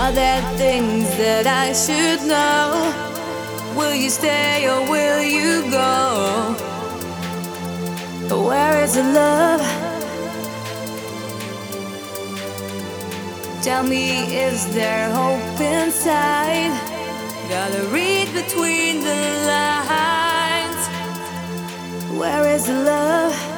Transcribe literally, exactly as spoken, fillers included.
Are there things that I should know? Will you stay or will you go? Where is the love? Tell me, is there hope inside? Gotta read between the lines. Where is the love?